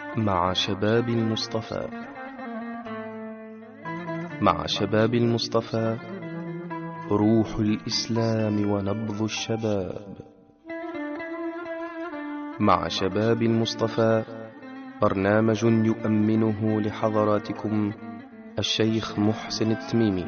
مع شباب المصطفى. مع شباب المصطفى، روح الإسلام ونبض الشباب. مع شباب المصطفى، برنامج يؤمنه لحضراتكم الشيخ محسن التميمي.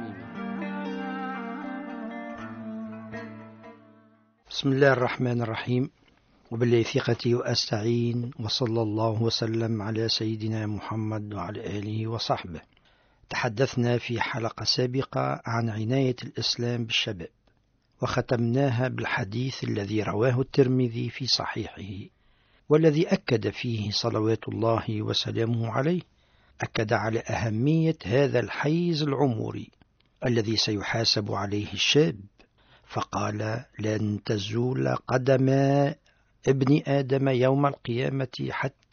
بسم الله الرحمن الرحيم، وبالله ثقتي وأستعين، وصلى الله وسلم على سيدنا محمد وعلى آله وصحبه. تحدثنا في حلقة سابقة عن عناية الإسلام بالشباب، وختمناها بالحديث الذي رواه الترمذي في صحيحه، والذي أكد فيه صلوات الله وسلامه عليه، أكد على أهمية هذا الحيز العمري الذي سيحاسب عليه الشاب، فقال: لن تزول قدم ابن آدم يوم القيامة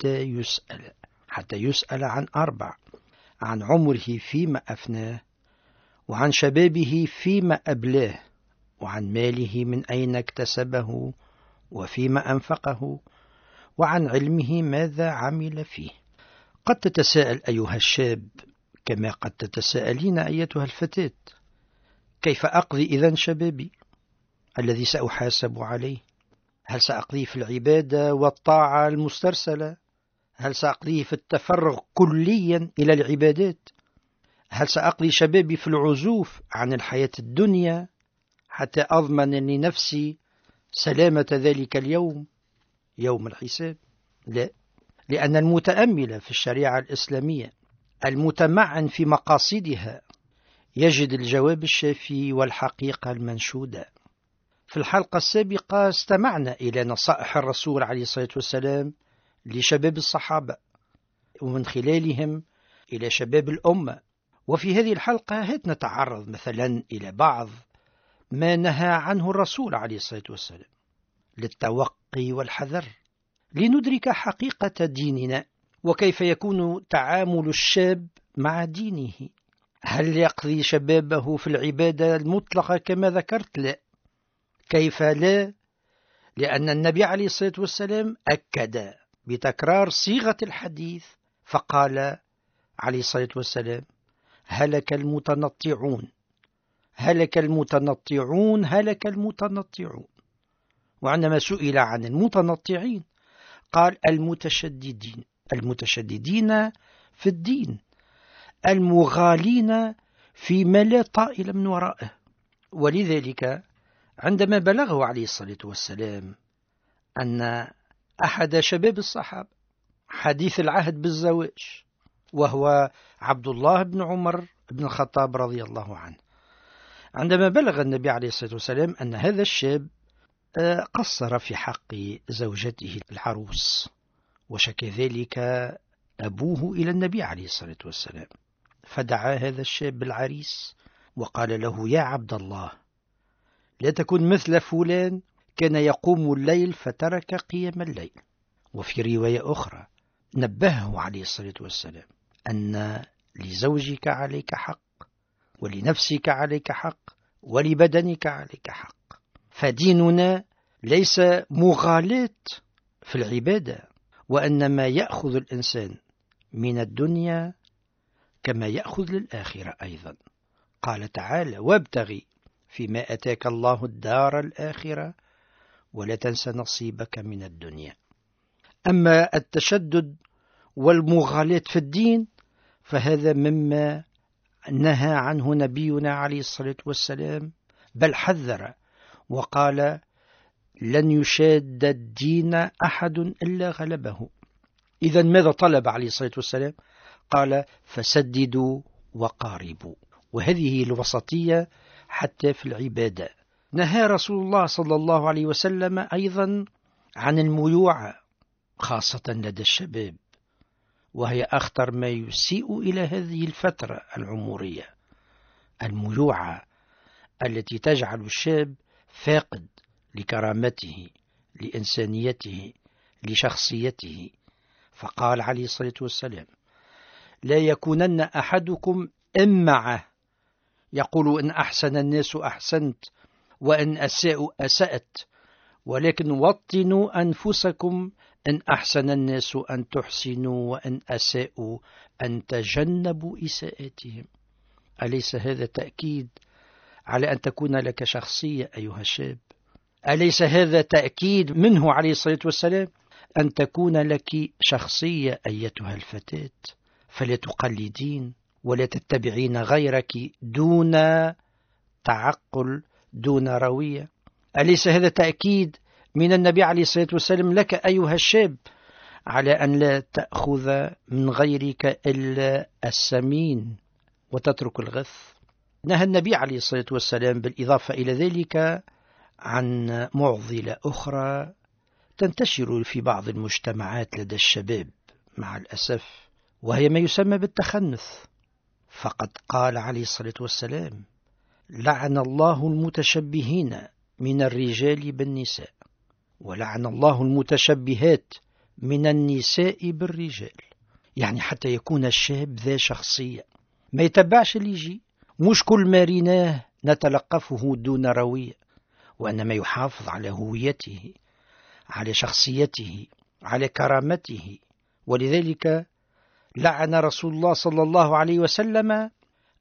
حتى يسأل عن 4: عن عمره فيما أفناه، وعن شبابه فيما أبلاه، وعن ماله من أين اكتسبه وفيما أنفقه، وعن علمه ماذا عمل فيه. قد تتساءل أيها الشاب، كما قد تتساءلين أيتها الفتاة: كيف أقضي إذن شبابي الذي سأحاسب عليه؟ هل سأقضيه في العبادة والطاعة المسترسلة؟ هل سأقضيه في التفرغ كليا إلى العبادات؟ هل سأقضي شبابي في العزوف عن الحياة الدنيا حتى أضمن لنفسي سلامة ذلك اليوم، يوم الحساب؟ لا، لأن المتأمل في الشريعة الإسلامية المتمعن في مقاصدها يجد الجواب الشافي والحقيقة المنشودة. في الحلقة السابقة استمعنا إلى نصائح الرسول عليه الصلاة والسلام لشباب الصحابة، ومن خلالهم إلى شباب الأمة. وفي هذه الحلقة هات نتعرض مثلا إلى بعض ما نهى عنه الرسول عليه الصلاة والسلام للتوقي والحذر، لندرك حقيقة ديننا وكيف يكون تعامل الشاب مع دينه. هل يقضي شبابه في العبادة المطلقة كما ذكرت؟ لا. كيف لا؟ لأن النبي عليه الصلاة والسلام أكد بتكرار صيغة الحديث، فقال عليه الصلاة والسلام: هلك المتنطعون، هلك المتنطعون، هلك المتنطعون. وعندما سئل عن المتنطعين قال: المتشددين، المتشددين في الدين، المغالين فيما لا طائل من ورائه. ولذلك عندما بلغه عليه الصلاة والسلام أن أحد شباب الصحابة حديث العهد بالزواج، وهو عبد الله بن عمر بن الخطاب رضي الله عنه، عندما بلغ النبي عليه الصلاة والسلام أن هذا الشاب قصر في حق زوجته العروس، وشكى ذلك أبوه إلى النبي عليه الصلاة والسلام، فدعا هذا الشاب العريس وقال له: يا عبد الله، لا تكن مثل فلان كان يقوم الليل فترك قيام الليل. وفي رواية أخرى نبهه عليه الصلاة والسلام أن لزوجك عليك حق، ولنفسك عليك حق، ولبدنك عليك حق. فديننا ليس مغالاة في العبادة، وإنما يأخذ الإنسان من الدنيا كما يأخذ للآخرة أيضا. قال تعالى: وابتغي فيما أتاك الله الدار الآخرة ولا تنس نصيبك من الدنيا. أما التشدد والمغالاة في الدين فهذا مما نهى عنه نبينا عليه الصلاة والسلام، بل حذر وقال: لن يشاد الدين أحد إلا غلبه. إذا ماذا طلب عليه الصلاة والسلام؟ قال: فسددوا وقاربوا. وهذه الوسطية حتى في العبادة. نهى رسول الله صلى الله عليه وسلم أيضا عن الميوعة، خاصة لدى الشباب، وهي أخطر ما يسيء إلى هذه الفترة العمرية. الميوعة التي تجعل الشاب فاقد لكرامته، لإنسانيته، لشخصيته. فقال عليه الصلاة والسلام: لا يكونن أحدكم إمعة، يقول إن أحسن الناس أحسنت، وإن أساءوا أسأت، ولكن وطنوا أنفسكم، إن أحسن الناس أن تحسنوا، وإن أساءوا أن تجنبوا إساءتهم. أليس هذا تأكيد على أن تكون لك شخصية أيها الشاب؟ أليس هذا تأكيد منه عليه الصلاة والسلام أن تكون لك شخصية أيتها الفتاة؟ فلا تقلدين ولا تتبعين غيرك دون تعقل، دون روية. أليس هذا تأكيد من النبي عليه الصلاة والسلام لك أيها الشاب على أن لا تأخذ من غيرك إلا السمين وتترك الغث؟ نهى النبي عليه الصلاة والسلام بالإضافة إلى ذلك عن معضلة أخرى تنتشر في بعض المجتمعات لدى الشباب مع الأسف، وهي ما يسمى بالتخنث. فقد قال عليه الصلاة والسلام: لعن الله المتشبهين من الرجال بالنساء، ولعن الله المتشبهات من النساء بالرجال. يعني حتى يكون الشاب ذا شخصية، ما يتبعش اللي يجي، مش كل ما ريناه نتلقفه دون روية، وإنما يحافظ على هويته، على شخصيته، على كرامته. ولذلك لعن رسول الله صلى الله عليه وسلم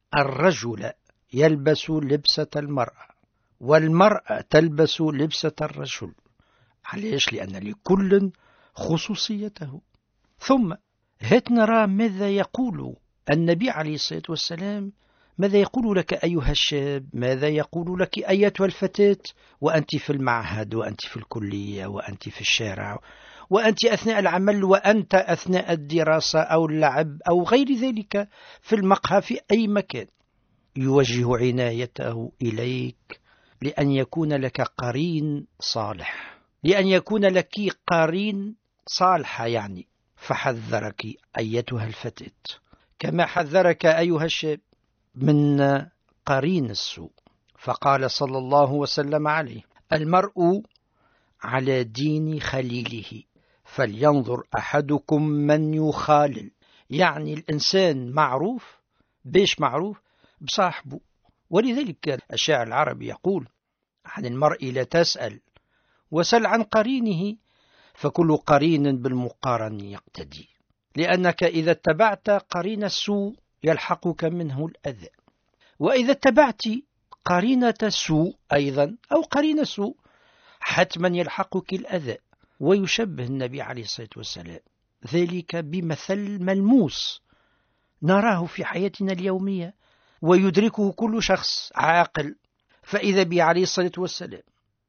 الرجل يلبس لبسة المرأة، والمرأة تلبس لبسة الرجل. علاش؟ لأن لكل خصوصيته. ثم هات نرى ماذا يقول النبي عليه الصلاة والسلام، ماذا يقول لك أيها الشاب، ماذا يقول لك أيتها الفتاة، وأنت في المعهد، وأنت في الكلية، وأنت في الشارع، وأنت أثناء العمل، وأنت أثناء الدراسة أو اللعب أو غير ذلك، في المقهى، في أي مكان. يوجه عنايته إليك لأن يكون لك قرين صالح، لأن يكون لك قرين صالحة يعني. فحذرك أيتها الفتاة كما حذرك أيها الشاب من قرين السوء. فقال صلى الله وسلم عليه: المرء على دين خليله فلينظر أحدكم من يخالل. يعني الإنسان معروف، بيش معروف بصاحبه. ولذلك الشاعر العربي يقول: عن المرء لا تسأل وسل عن قرينه، فكل قرين بالمقارن يقتدي. لأنك إذا اتبعت قرين السوء يلحقك منه الأذى، وإذا اتبعت قرينة سوء أيضا أو قرين سوء حتما يلحقك الأذى. ويشبه النبي عليه الصلاة والسلام ذلك بمثل ملموس نراه في حياتنا اليومية ويدركه كل شخص عاقل. فإذا به عليه الصلاة والسلام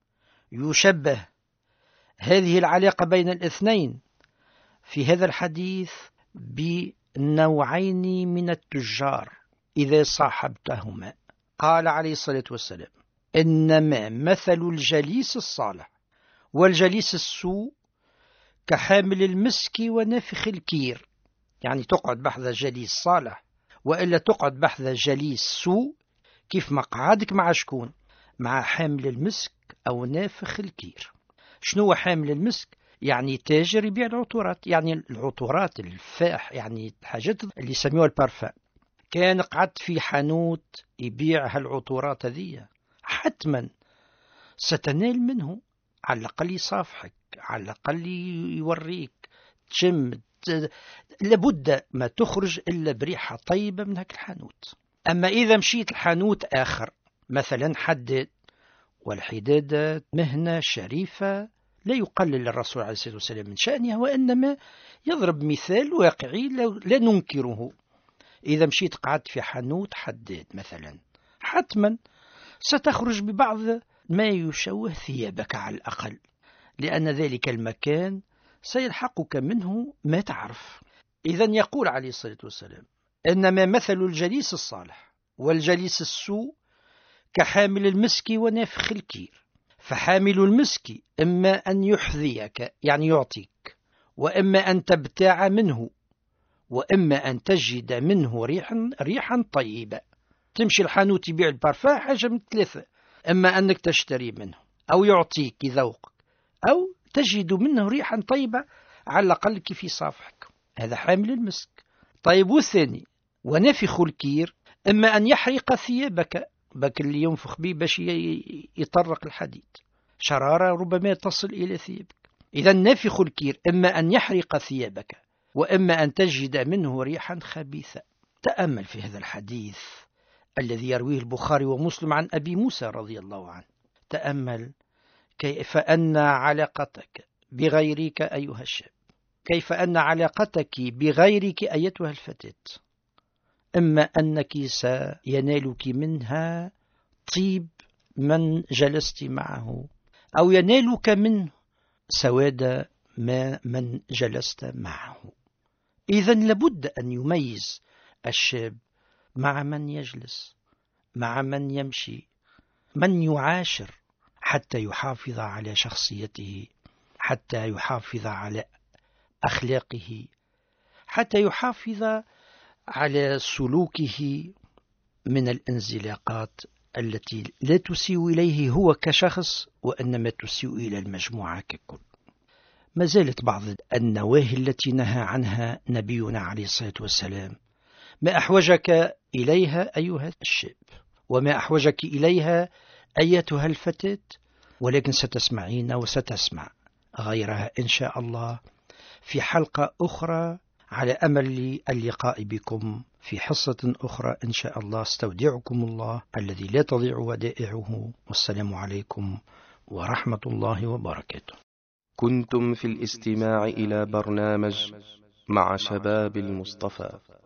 يشبه هذه العلاقة بين الاثنين في هذا الحديث بنوعين من التجار إذا صاحبتهما. قال عليه الصلاة والسلام: إنما مثل الجليس الصالح والجليس السوء كحامل المسك ونافخ الكير. يعني تقعد بحث جليس صالح وإلا تقعد بحث جليس سوء، كيف مقعدك مع شكون؟ مع حامل المسك أو نافخ الكير. شنو حامل المسك؟ يعني تاجر يبيع العطورات، يعني العطورات الفاح، يعني الحاجات اللي يسميوها البارفان. كان قعدت في حانوت يبيع هالعطورات هذه، حتما ستنال منه، على الأقل يصافحك، على الأقل يوريك، تشم، لابد ما تخرج إلا بريحة طيبة من هاك الحانوت. أما إذا مشيت الحانوت آخر مثلا حداد، والحدادة مهنة شريفة لا يقلل الرسول عليه الصلاة والسلام من شأنها، وإنما يضرب مثال واقعي لا ننكره. إذا مشيت قعدت في حانوت حداد مثلا، حتما ستخرج ببعض ما يشوه ثيابك على الأقل، لأن ذلك المكان سيلحقك منه ما تعرف. إذا يقول عليه الصلاة والسلام: إنما مثل الجليس الصالح والجليس السوء كحامل المسك ونافخ الكير. فحامل المسك إما أن يحذيك يعني يعطيك، وإما أن تبتاع منه، وإما أن تجد منه ريحا طيبة. تمشي الحانوت يبيع البارفان، حاجة من ثلاثة: إما أنك تشتري منه، أو يعطيك يذوقك، أو تجد منه ريحا طيبة على الأقل كيف يصافحك. هذا حامل المسك. طيب والثاني ونافخ الكير، إما أن يحرق ثيابك، بك اللي ينفخ به باش يطرق الحديد. شرارة ربما تصل إلى ثيابك. إذا نافخ الكير إما أن يحرق ثيابك وإما أن تجد منه ريحا خبيثة. تأمل في هذا الحديث الذي يرويه البخاري ومسلم عن أبي موسى رضي الله عنه. تأمل كيف أن علاقتك بغيرك أيها الشاب، كيف أن علاقتك بغيرك أيتها الفتاة، إما أنك سينالك منها طيب من جلست معه، أو ينالك منه سواد ما من جلست معه. إذن لابد أن يميز الشاب مع من يجلس، مع من يمشي، من يعاشر، حتى يحافظ على شخصيته، حتى يحافظ على أخلاقه، حتى يحافظ على سلوكه من الانزلاقات التي لا تسيء إليه هو كشخص وإنما تسيء إلى المجموعة ككل. ما زالت بعض النواهي التي نهى عنها نبينا عليه الصلاة والسلام. ما أحوجك إليها أيها الشاب، وما أحوجك إليها أيتها الفتاة، ولكن ستسمعين وستسمع غيرها إن شاء الله في حلقة أخرى، على أمل اللقاء بكم في حصة أخرى إن شاء الله. استودعكم الله الذي لا تضيع ودائعه، والسلام عليكم ورحمة الله وبركاته. كنتم في الاستماع إلى برنامج مع شباب المصطفى.